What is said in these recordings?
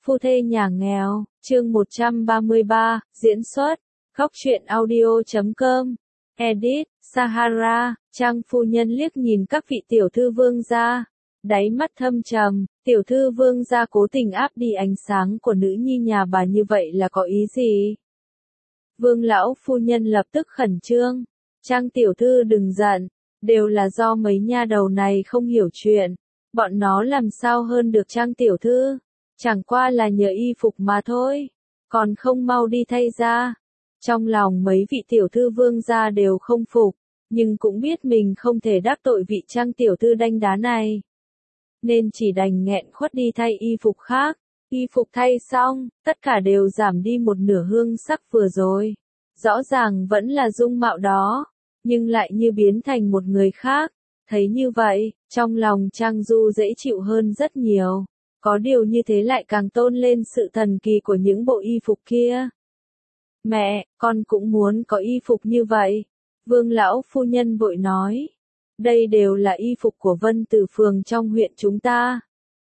Phu thê nhà nghèo, chương 133, diễn xuất, Góc truyện audio.com, edit, Sahara, Trang phu nhân liếc nhìn các vị tiểu thư vương gia, đáy mắt thâm trầm, tiểu thư vương gia cố tình áp đi ánh sáng của nữ nhi nhà bà như vậy là có ý gì? Vương lão phu nhân lập tức khẩn trương, Trang tiểu thư đừng giận, đều là do mấy nha đầu này không hiểu chuyện, bọn nó làm sao hơn được Trang tiểu thư, chẳng qua là nhờ y phục mà thôi, còn không mau đi thay ra. Trong lòng mấy vị tiểu thư vương gia đều không phục, nhưng cũng biết mình không thể đắc tội vị Trang tiểu thư đanh đá này. Nên chỉ đành nghẹn khuất đi thay y phục khác, y phục thay xong, tất cả đều giảm đi một nửa hương sắc vừa rồi. Rõ ràng vẫn là dung mạo đó, nhưng lại như biến thành một người khác. Thấy như vậy, trong lòng Trang Du dễ chịu hơn rất nhiều. Có điều như thế lại càng tôn lên sự thần kỳ của những bộ y phục kia. Mẹ, con cũng muốn có y phục như vậy. Vương lão phu nhân vội nói. Đây đều là y phục của Vân Tử phường trong huyện chúng ta.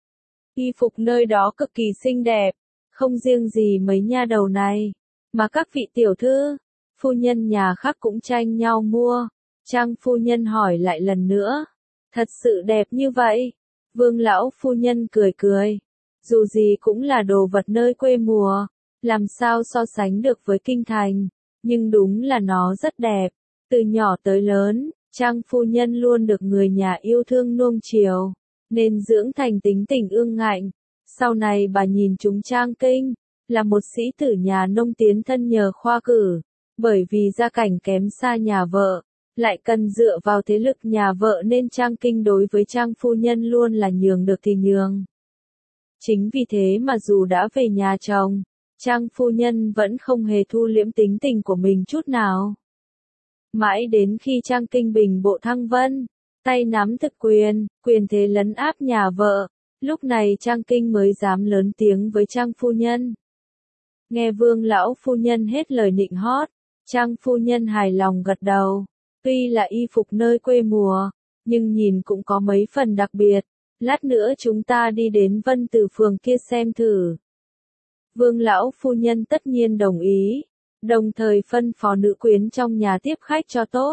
Y phục nơi đó cực kỳ xinh đẹp, không riêng gì mấy nha đầu này, mà các vị tiểu thư, phu nhân nhà khác cũng tranh nhau mua. Trang phu nhân hỏi lại lần nữa. Thật sự đẹp như vậy? Vương lão phu nhân cười cười. Dù gì cũng là đồ vật nơi quê mùa, làm sao so sánh được với kinh thành, nhưng đúng là nó rất đẹp. Từ nhỏ tới lớn, Trang phu nhân luôn được người nhà yêu thương nuông chiều, nên dưỡng thành tính tình ương ngạnh. Sau này bà nhìn chúng Trang Kinh, là một sĩ tử nhà nông tiến thân nhờ khoa cử, bởi vì gia cảnh kém xa nhà vợ, lại cần dựa vào thế lực nhà vợ nên Trang Kinh đối với Trang phu nhân luôn là nhường được thì nhường. Chính vì thế mà dù đã về nhà chồng, Trang phu nhân vẫn không hề thu liễm tính tình của mình chút nào. Mãi đến khi Trang Kinh bình bộ thăng vân, tay nắm thực quyền, quyền thế lấn áp nhà vợ, lúc này Trang Kinh mới dám lớn tiếng với Trang phu nhân. Nghe Vương lão phu nhân hết lời nịnh hót, Trang phu nhân hài lòng gật đầu. Tuy là y phục nơi quê mùa, nhưng nhìn cũng có mấy phần đặc biệt. Lát nữa chúng ta đi đến Vân Tử phường kia xem thử. Vương lão phu nhân tất nhiên đồng ý, đồng thời phân phó nữ quyến trong nhà tiếp khách cho tốt.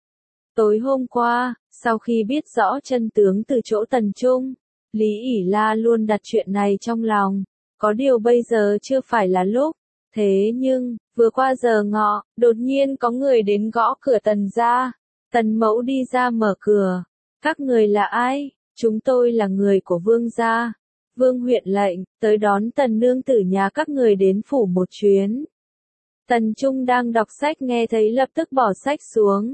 Tối hôm qua, sau khi biết rõ chân tướng từ chỗ Tần Trung, Lý ỷ La luôn đặt chuyện này trong lòng, có điều bây giờ chưa phải là lúc. Thế nhưng, vừa qua giờ ngọ, đột nhiên có người đến gõ cửa Tần gia. Tần mẫu đi ra mở cửa. Các người là ai? Chúng tôi là người của Vương gia. Vương huyện lệnh, tới đón Tần nương tử nhà các người đến phủ một chuyến. Tần Trung đang đọc sách nghe thấy lập tức bỏ sách xuống.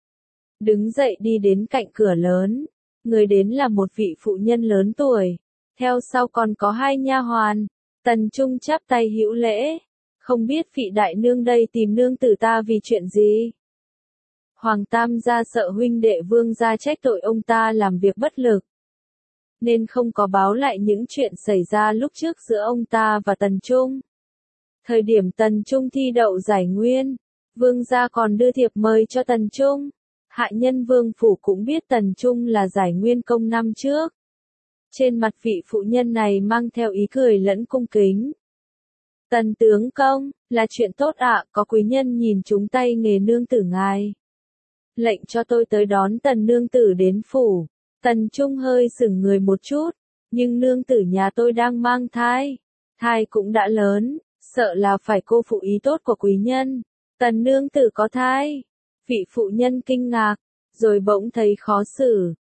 Đứng dậy đi đến cạnh cửa lớn. Người đến là một vị phụ nhân lớn tuổi. Theo sau còn có hai nha hoàn. Tần Trung chắp tay hữu lễ. Không biết vị đại nương đây tìm nương tử ta vì chuyện gì? Hoàng tam gia sợ huynh đệ Vương gia trách tội ông ta làm việc bất lực, nên không có báo lại những chuyện xảy ra lúc trước giữa ông ta và Tần Trung. Thời điểm Tần Trung thi đậu giải nguyên, Vương gia còn đưa thiệp mời cho Tần Trung. Hạ nhân Vương phủ cũng biết Tần Trung là giải nguyên công năm trước. Trên mặt vị phụ nhân này mang theo ý cười lẫn cung kính. Tần tướng công, là chuyện tốt ạ, có quý nhân nhìn chúng tay nghề nương tử ngài. Lệnh cho tôi tới đón Tần nương tử đến phủ. Tần Trung hơi sững người một chút, nhưng nương tử nhà tôi đang mang thai. Thai cũng đã lớn, sợ là phải cô phụ ý tốt của quý nhân. Tần nương tử có thai. Vị phụ nhân kinh ngạc, rồi bỗng thấy khó xử.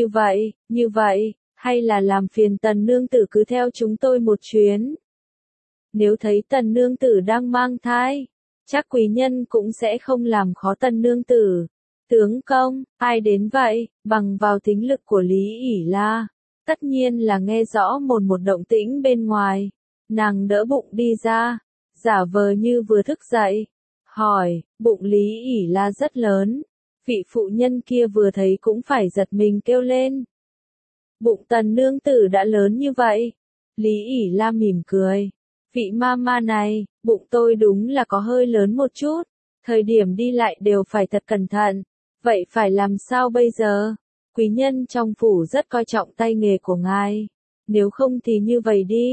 Như vậy, hay là làm phiền Tần nương tử cứ theo chúng tôi một chuyến. Nếu thấy Tần nương tử đang mang thai, chắc quý nhân cũng sẽ không làm khó Tần nương tử. Tướng công, ai đến vậy? Bằng vào tính lực của Lý ỷ La, tất nhiên là nghe rõ một động tĩnh bên ngoài. Nàng đỡ bụng đi ra, giả vờ như vừa thức dậy, hỏi, bụng Lý ỷ La rất lớn. Vị phụ nhân kia vừa thấy cũng phải giật mình kêu lên. Bụng Tần nương tử đã lớn như vậy? Lý ỷ La mỉm cười. Vị mama này, bụng tôi đúng là có hơi lớn một chút, thời điểm đi lại đều phải thật cẩn thận. Vậy phải làm sao bây giờ? Quý nhân trong phủ rất coi trọng tay nghề của ngài. Nếu không thì như vậy đi,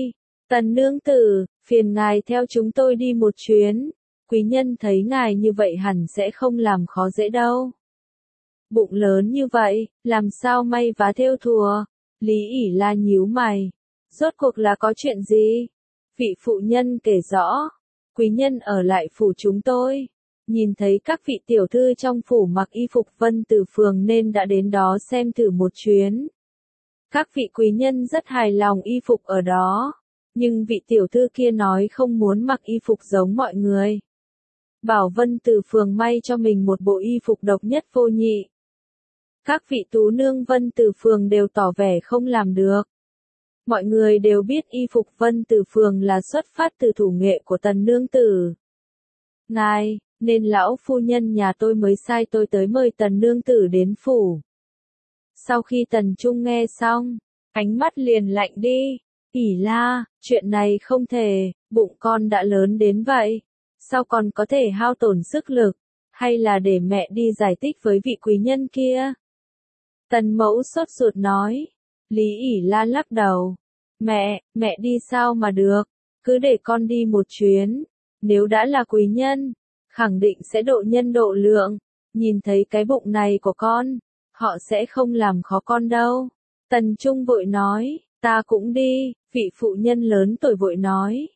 Tần nương tử, phiền ngài theo chúng tôi đi một chuyến. Quý nhân thấy ngài như vậy hẳn sẽ không làm khó dễ đâu. Bụng lớn như vậy, làm sao may vá thêu thùa? Lý ỉ la nhíu mày. Rốt cuộc là có chuyện gì? Vị phụ nhân kể rõ. Quý nhân ở lại phủ chúng tôi. Nhìn thấy các vị tiểu thư trong phủ mặc y phục Vân Tử Phường nên đã đến đó xem thử một chuyến. Các vị quý nhân rất hài lòng y phục ở đó. Nhưng vị tiểu thư kia nói không muốn mặc y phục giống mọi người. Bảo Vân Tử Phường may cho mình một bộ y phục độc nhất vô nhị. Các vị tú nương Vân Tử Phường đều tỏ vẻ không làm được. Mọi người đều biết y phục Vân Tử Phường là xuất phát từ thủ nghệ của Tần nương tử. Ngài, nên lão phu nhân nhà tôi mới sai tôi tới mời Tần nương tử đến phủ. Sau khi Tần Trung nghe xong, ánh mắt liền lạnh đi. ỉ la, chuyện này không thể, bụng con đã lớn đến vậy. Sao còn có thể hao tổn sức lực, hay là để mẹ đi giải thích với vị quý nhân kia? Tần mẫu sốt ruột nói. Lý ỉ la lắc đầu. Mẹ đi sao mà được, cứ để con đi một chuyến. Nếu đã là quý nhân, khẳng định sẽ độ nhân độ lượng. Nhìn thấy cái bụng này của con, họ sẽ không làm khó con đâu. Tần Trung vội nói, ta cũng đi, vị phụ nhân lớn tuổi vội nói.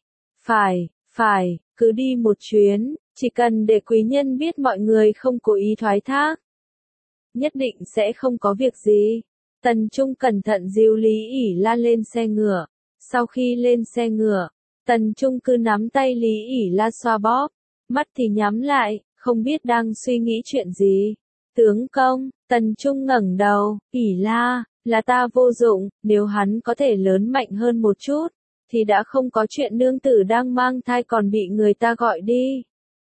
Phải, cứ đi một chuyến, chỉ cần để quý nhân biết mọi người không cố ý thoái thác. Nhất định sẽ không có việc gì. Tần Trung cẩn thận dìu Lý ỉ la lên xe ngựa. Sau khi lên xe ngựa, Tần Trung cứ nắm tay Lý ỉ la xoa bóp. Mắt thì nhắm lại, không biết đang suy nghĩ chuyện gì. Tướng công, Tần Trung ngẩng đầu, ỉ la, là ta vô dụng, nếu hắn có thể lớn mạnh hơn một chút, thì đã không có chuyện nương tử đang mang thai còn bị người ta gọi đi.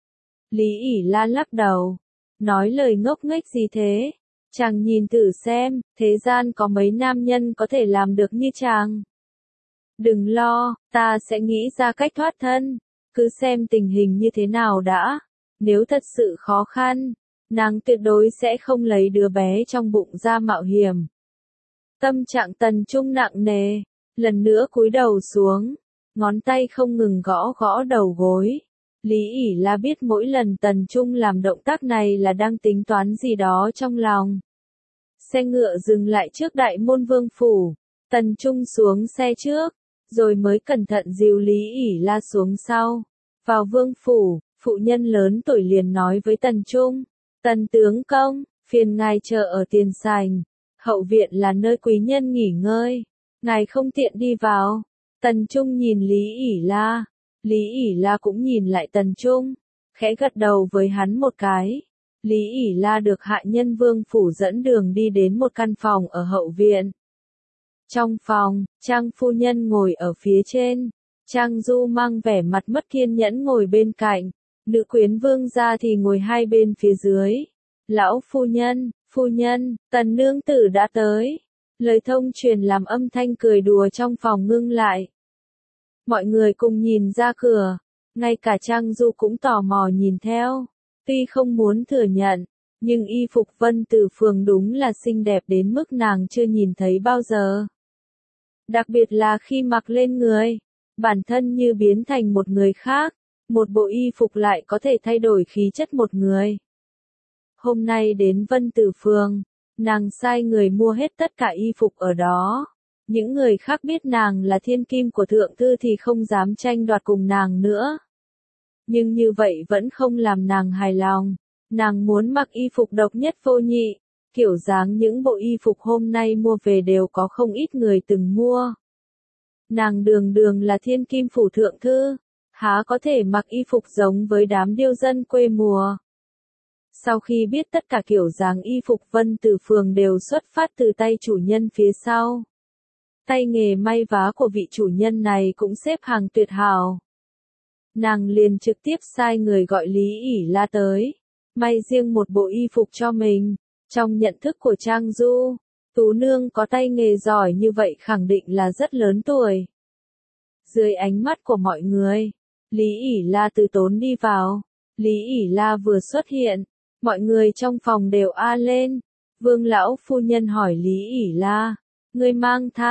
Lý ỉ la lắc đầu, nói lời ngốc nghếch gì thế? Chàng nhìn thử xem, thế gian có mấy nam nhân có thể làm được như chàng. Đừng lo, ta sẽ nghĩ ra cách thoát thân, cứ xem tình hình như thế nào đã. Nếu thật sự khó khăn, nàng tuyệt đối sẽ không lấy đứa bé trong bụng ra mạo hiểm. Tâm trạng Tần Trung nặng nề, lần nữa cúi đầu xuống, ngón tay không ngừng gõ gõ đầu gối. Lý ỉ la biết mỗi lần Tần Trung làm động tác này là đang tính toán gì đó trong lòng. Xe ngựa dừng lại trước đại môn vương phủ. Tần Trung xuống xe trước, rồi mới cẩn thận dìu Lý ỉ la xuống sau. Vào vương phủ, phụ nhân lớn tuổi liền nói với Tần Trung. Tần tướng công, phiền ngài chờ ở tiền sảnh. Hậu viện là nơi quý nhân nghỉ ngơi. Ngài không tiện đi vào. Tần Trung nhìn Lý ỉ la. Lý ỉ la cũng nhìn lại Tần Trung, khẽ gật đầu với hắn một cái. Lý ỉ la được hạ nhân vương phủ dẫn đường đi đến một căn phòng ở hậu viện. Trong phòng, Trang phu nhân ngồi ở phía trên. Trang Du mang vẻ mặt mất kiên nhẫn ngồi bên cạnh. Nữ quyến vương gia thì ngồi hai bên phía dưới. Lão phu nhân, Tần nương tử đã tới. Lời thông truyền làm âm thanh cười đùa trong phòng ngưng lại. Mọi người cùng nhìn ra cửa, ngay cả Trang Du cũng tò mò nhìn theo. Tuy không muốn thừa nhận, nhưng y phục Vân Tử Phường đúng là xinh đẹp đến mức nàng chưa nhìn thấy bao giờ. Đặc biệt là khi mặc lên người, bản thân như biến thành một người khác, một bộ y phục lại có thể thay đổi khí chất một người. Hôm nay đến Vân Tử Phường, nàng sai người mua hết tất cả y phục ở đó. Những người khác biết nàng là thiên kim của thượng thư thì không dám tranh đoạt cùng nàng nữa. Nhưng như vậy vẫn không làm nàng hài lòng. Nàng muốn mặc y phục độc nhất vô nhị. Kiểu dáng những bộ y phục hôm nay mua về đều có không ít người từng mua. Nàng đường đường là thiên kim phủ thượng thư, há có thể mặc y phục giống với đám điêu dân quê mùa. Sau khi biết tất cả kiểu dáng y phục Vân Tử Phường đều xuất phát từ tay chủ nhân phía sau. Tay nghề may vá của vị chủ nhân này cũng xếp hàng tuyệt hảo. Nàng liền trực tiếp sai người gọi Lý ỉ la tới, may riêng một bộ y phục cho mình. Trong nhận thức của Trang Du, tú nương có tay nghề giỏi như vậy khẳng định là rất lớn tuổi. Dưới ánh mắt của mọi người, Lý ỉ la từ tốn đi vào. Lý ỉ la vừa xuất hiện, mọi người trong phòng đều a lên. Vương lão phu nhân hỏi Lý ỉ la, ngươi mang thai?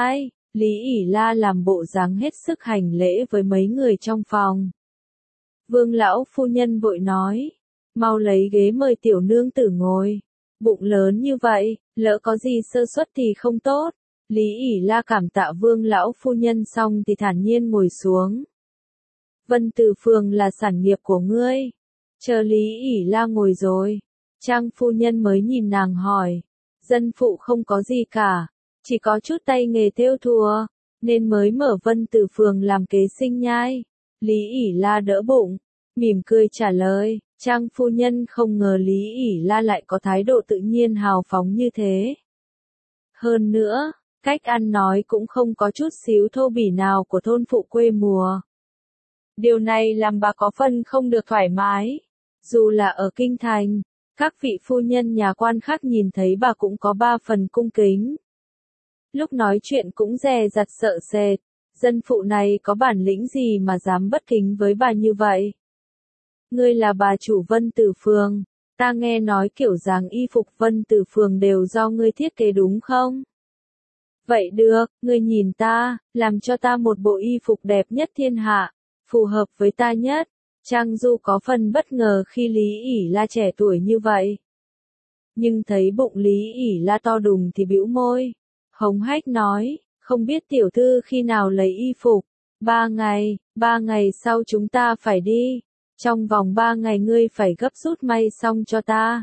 Lý ỉ La làm bộ dáng hết sức hành lễ với mấy người trong phòng. Vương lão phu nhân vội nói, mau lấy ghế mời tiểu nương tử ngồi. Bụng lớn như vậy, lỡ có gì sơ suất thì không tốt. Lý ỉ La cảm tạ vương lão phu nhân xong thì thản nhiên ngồi xuống. Vân Từ Phường là sản nghiệp của ngươi. Chờ Lý ỉ La ngồi rồi, Trang phu nhân mới nhìn nàng hỏi. Dân phụ không có gì cả, chỉ có chút tay nghề thêu thùa, nên mới mở Vân Từ Phường làm kế sinh nhai. Lý ỉ La đỡ bụng, mỉm cười trả lời. Trang phu nhân không ngờ Lý ỉ La lại có thái độ tự nhiên hào phóng như thế. Hơn nữa, cách ăn nói cũng không có chút xíu thô bỉ nào của thôn phụ quê mùa. Điều này làm bà có phần không được thoải mái. Dù là ở kinh thành, các vị phu nhân nhà quan khác nhìn thấy bà cũng có 3 phần cung kính. Lúc nói chuyện cũng dè dặt sợ sệt, dân phụ này có bản lĩnh gì mà dám bất kính với bà như vậy? Ngươi là bà chủ Vân Từ Phường, ta nghe nói kiểu dáng y phục Vân Từ Phường đều do ngươi thiết kế đúng không? Vậy được, ngươi nhìn ta, làm cho ta một bộ y phục đẹp nhất thiên hạ, phù hợp với ta nhất. Trang Du có phần bất ngờ khi Lý ỉ La trẻ tuổi như vậy. Nhưng thấy bụng Lý ỉ La to đùng thì bĩu môi, hống hách nói, không biết tiểu thư khi nào lấy y phục. 3 ngày sau chúng ta phải đi. Trong vòng 3 ngày ngươi phải gấp rút may xong cho ta.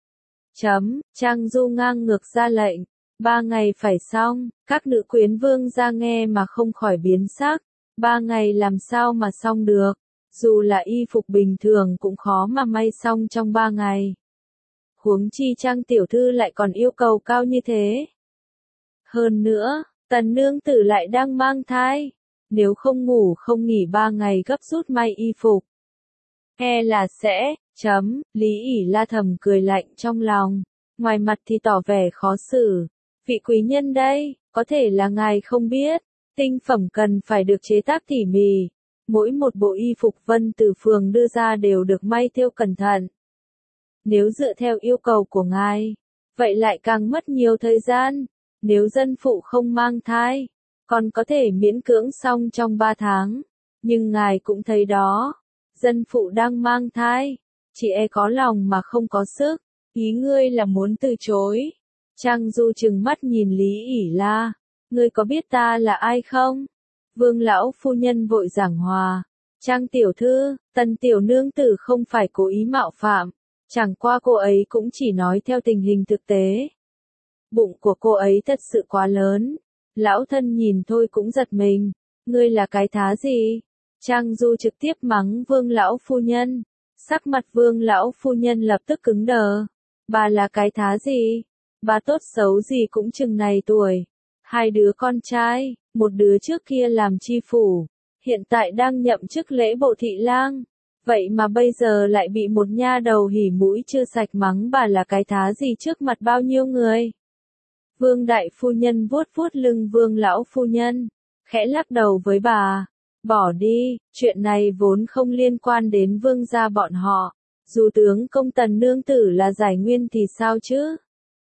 Trang Du ngang ngược ra lệnh. 3 ngày phải xong, các nữ quyến vương ra nghe mà không khỏi biến sắc. 3 ngày làm sao mà xong được, dù là y phục bình thường cũng khó mà may xong trong 3 ngày. Huống chi Trang tiểu thư lại còn yêu cầu cao như thế. Hơn nữa, tần nương tử lại đang mang thai, nếu không ngủ không nghỉ 3 ngày gấp rút may y phục. E là sẽ, Lý ỉ La thầm cười lạnh trong lòng, ngoài mặt thì tỏ vẻ khó xử. Vị quý nhân đây, có thể là ngài không biết, tinh phẩm cần phải được chế tác tỉ mỉ. Mỗi một bộ y phục Vân Từ Phường đưa ra đều được may thêu cẩn thận. Nếu dựa theo yêu cầu của ngài, vậy lại càng mất nhiều thời gian. Nếu dân phụ không mang thai, còn có thể miễn cưỡng xong trong 3 tháng. Nhưng ngài cũng thấy đó, dân phụ đang mang thai, chị e có lòng mà không có sức. Ý ngươi là muốn từ chối. Trang Du trừng mắt nhìn Lý ỉ La, ngươi có biết ta là ai không? Vương lão phu nhân vội giảng hòa. Trang tiểu thư, tần tiểu nương tử không phải cố ý mạo phạm, chẳng qua cô ấy cũng chỉ nói theo tình hình thực tế. Bụng của cô ấy thật sự quá lớn, lão thân nhìn thôi cũng giật mình. Ngươi là cái thá gì? Trang Du trực tiếp mắng Vương lão phu nhân. Sắc mặt Vương lão phu nhân lập tức cứng đờ. Bà là cái thá gì? Bà tốt xấu gì cũng chừng này tuổi. 2 đứa con trai, một đứa trước kia làm tri phủ, hiện tại đang nhậm chức lễ bộ thị lang. Vậy mà bây giờ lại bị một nha đầu hỉ mũi chưa sạch mắng bà là cái thá gì trước mặt bao nhiêu người. Vương đại phu nhân vuốt vuốt lưng Vương lão phu nhân, khẽ lắc đầu với bà. Bỏ đi, chuyện này vốn không liên quan đến vương gia bọn họ. Dù tướng công tần nương tử là giải nguyên thì sao chứ?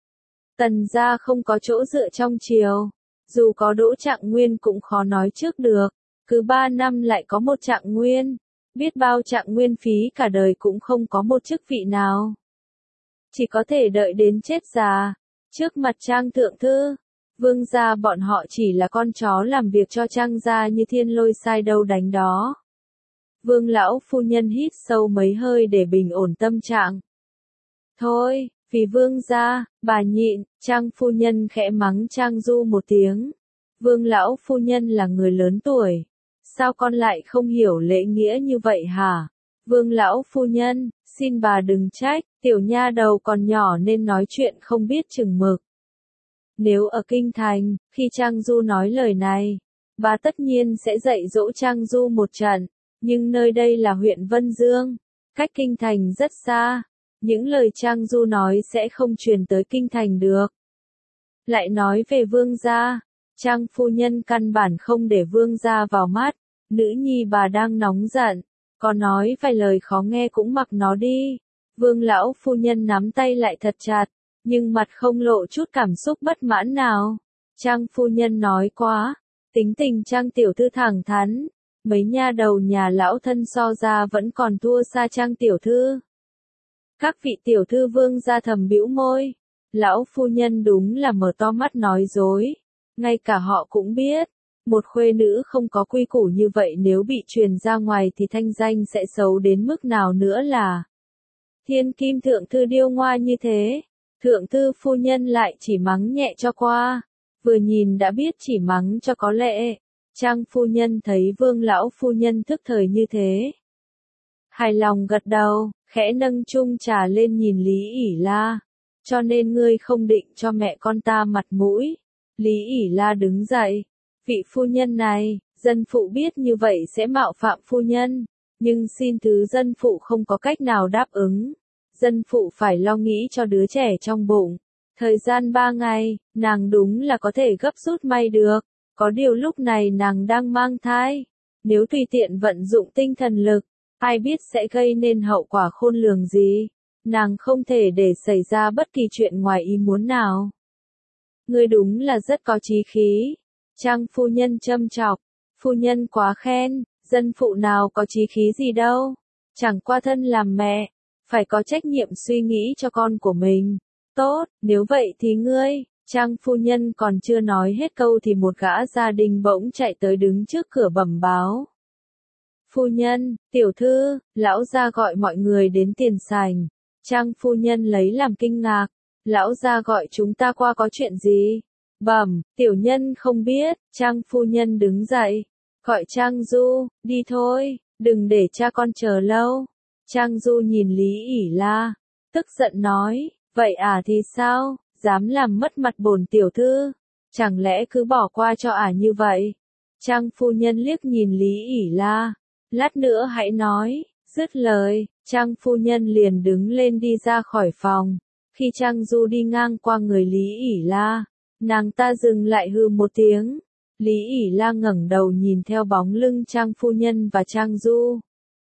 Tần gia không có chỗ dựa trong triều. Dù có đỗ trạng nguyên cũng khó nói trước được. Cứ 3 năm lại có một trạng nguyên. Biết bao trạng nguyên phí cả đời cũng không có một chức vị nào. Chỉ có thể đợi đến chết già. Trước mặt Trang thượng thư, vương gia bọn họ chỉ là con chó làm việc cho Trang gia như thiên lôi sai đâu đánh đó. Vương lão phu nhân hít sâu mấy hơi để bình ổn tâm trạng. Thôi, vì vương gia, bà nhịn. Trang phu nhân khẽ mắng Trang Du một tiếng. Vương lão phu nhân là người lớn tuổi. Sao con lại không hiểu lễ nghĩa như vậy hả? Vương lão phu nhân, xin bà đừng trách, tiểu nha đầu còn nhỏ nên nói chuyện không biết chừng mực. Nếu ở kinh thành, khi Trang Du nói lời này, bà tất nhiên sẽ dạy dỗ Trang Du một trận. Nhưng nơi đây là huyện Vân Dương, cách kinh thành rất xa. Những lời Trang Du nói sẽ không truyền tới kinh thành được. Lại nói về vương gia, Trang phu nhân căn bản không để vương gia vào mắt. Nữ nhi bà đang nóng giận, có nói vài lời khó nghe cũng mặc nó đi. Vương lão phu nhân nắm tay lại thật chặt, nhưng mặt không lộ chút cảm xúc bất mãn nào. Trang phu nhân nói quá, Tính tình Trang tiểu thư thẳng thắn, mấy nha đầu nhà lão thân so ra vẫn còn thua xa Trang tiểu thư. Các vị tiểu thư vương gia thầm bĩu môi, lão phu nhân đúng là mở to mắt nói dối, ngay cả họ cũng biết, một khuê nữ không có quy củ như vậy nếu bị truyền ra ngoài thì thanh danh sẽ xấu đến mức nào nữa là. Thiên kim thượng thư điêu ngoa như thế, thượng thư phu nhân lại chỉ mắng nhẹ cho qua, vừa nhìn đã biết chỉ mắng cho có lệ. Trang phu nhân thấy vương lão phu nhân thức thời như thế, hài lòng gật đầu, khẽ nâng chung trà lên nhìn Lý ỉ La, cho nên ngươi không định cho mẹ con ta mặt mũi. Lý ỉ La đứng dậy, vị phu nhân này, dân phụ biết như vậy sẽ mạo phạm phu nhân, nhưng xin thứ dân phụ không có cách nào đáp ứng. Dân phụ phải lo nghĩ cho đứa trẻ trong bụng. Thời gian 3 ngày, nàng đúng là có thể gấp rút may được. Có điều lúc này nàng đang mang thai. Nếu tùy tiện vận dụng tinh thần lực, ai biết sẽ gây nên hậu quả khôn lường gì. Nàng không thể để xảy ra bất kỳ chuyện ngoài ý muốn nào. Ngươi đúng là rất có chí khí. Trang phu nhân châm chọc. Phu nhân quá khen, dân phụ nào có chí khí gì đâu. Chẳng qua thân làm mẹ, phải có trách nhiệm suy nghĩ cho con của mình. Tốt, nếu vậy thì ngươi. Trang phu nhân còn chưa nói hết câu thì một gã gia đình bỗng chạy tới đứng trước cửa bẩm báo. Phu nhân, tiểu thư, lão gia gọi mọi người đến tiền sảnh. Trang phu nhân lấy làm kinh ngạc. Lão gia gọi chúng ta qua có chuyện gì? Bẩm, tiểu nhân không biết. Trang phu nhân đứng dậy. Gọi Trang Du, đi thôi, đừng để cha con chờ lâu. Trang Du nhìn Lý ỉ La, tức giận nói, vậy à thì sao? Dám làm mất mặt bổn tiểu thư, chẳng lẽ cứ bỏ qua cho như vậy? Trang phu nhân liếc nhìn Lý ỉ La, lát nữa hãy nói. Dứt lời, Trang phu nhân liền đứng lên đi ra khỏi phòng. Khi Trang Du đi ngang qua người Lý ỉ La, nàng ta dừng lại hừ một tiếng. Lý ỉ La ngẩng đầu nhìn theo bóng lưng Trang phu nhân và Trang Du,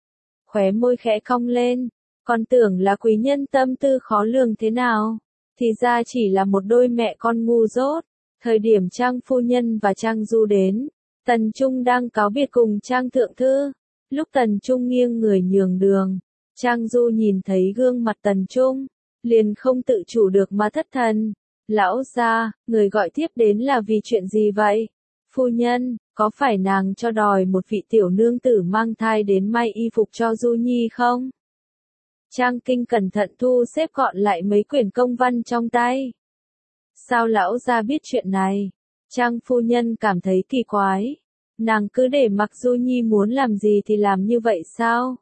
khóe môi khẽ cong lên, còn tưởng là quý nhân tâm tư khó lường thế nào, thì ra chỉ là một đôi mẹ con ngu dốt. Thời điểm Trang phu nhân và Trang Du đến, Tần Trung đang cáo biệt cùng Trang thượng thư. Lúc Tần Trung nghiêng người nhường đường, Trang Du nhìn thấy gương mặt Tần Trung, liền không tự chủ được mà thất thần. Lão gia, người gọi tiếp đến là vì chuyện gì vậy? Phu nhân, có phải nàng cho đòi một vị tiểu nương tử mang thai đến may y phục cho Du Nhi không? Trang Kinh cẩn thận thu xếp gọn lại mấy quyển công văn trong tay. Sao lão gia biết chuyện này? Trang phu nhân cảm thấy kỳ quái. Nàng cứ để mặc Du Nhi muốn làm gì thì làm như vậy sao?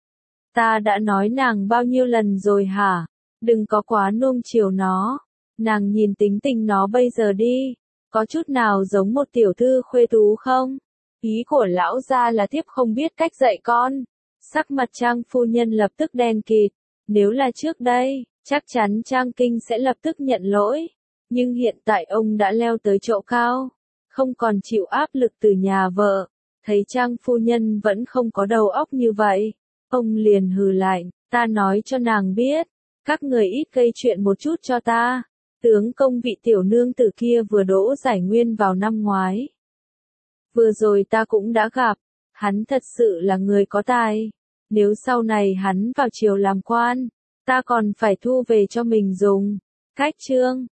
Ta đã nói nàng bao nhiêu lần rồi hả? Đừng có quá nuông chiều nó. Nàng nhìn tính tình nó bây giờ đi. Có chút nào giống một tiểu thư khuê tú không? Ý của lão gia là thiếp không biết cách dạy con. Sắc mặt Trang phu nhân lập tức đen kịt. Nếu là trước đây, chắc chắn Trang Kinh sẽ lập tức nhận lỗi. Nhưng hiện tại ông đã leo tới chỗ cao, không còn chịu áp lực từ nhà vợ. Thấy Trang phu nhân vẫn không có đầu óc như vậy, ông liền hừ lạnh, ta nói cho nàng biết, các người ít gây chuyện một chút cho ta. Tướng công vị tiểu nương tử kia vừa đỗ giải nguyên vào năm ngoái. Vừa rồi ta cũng đã gặp, hắn thật sự là người có tài. Nếu sau này hắn vào triều làm quan, ta còn phải thu về cho mình dùng. Cách chương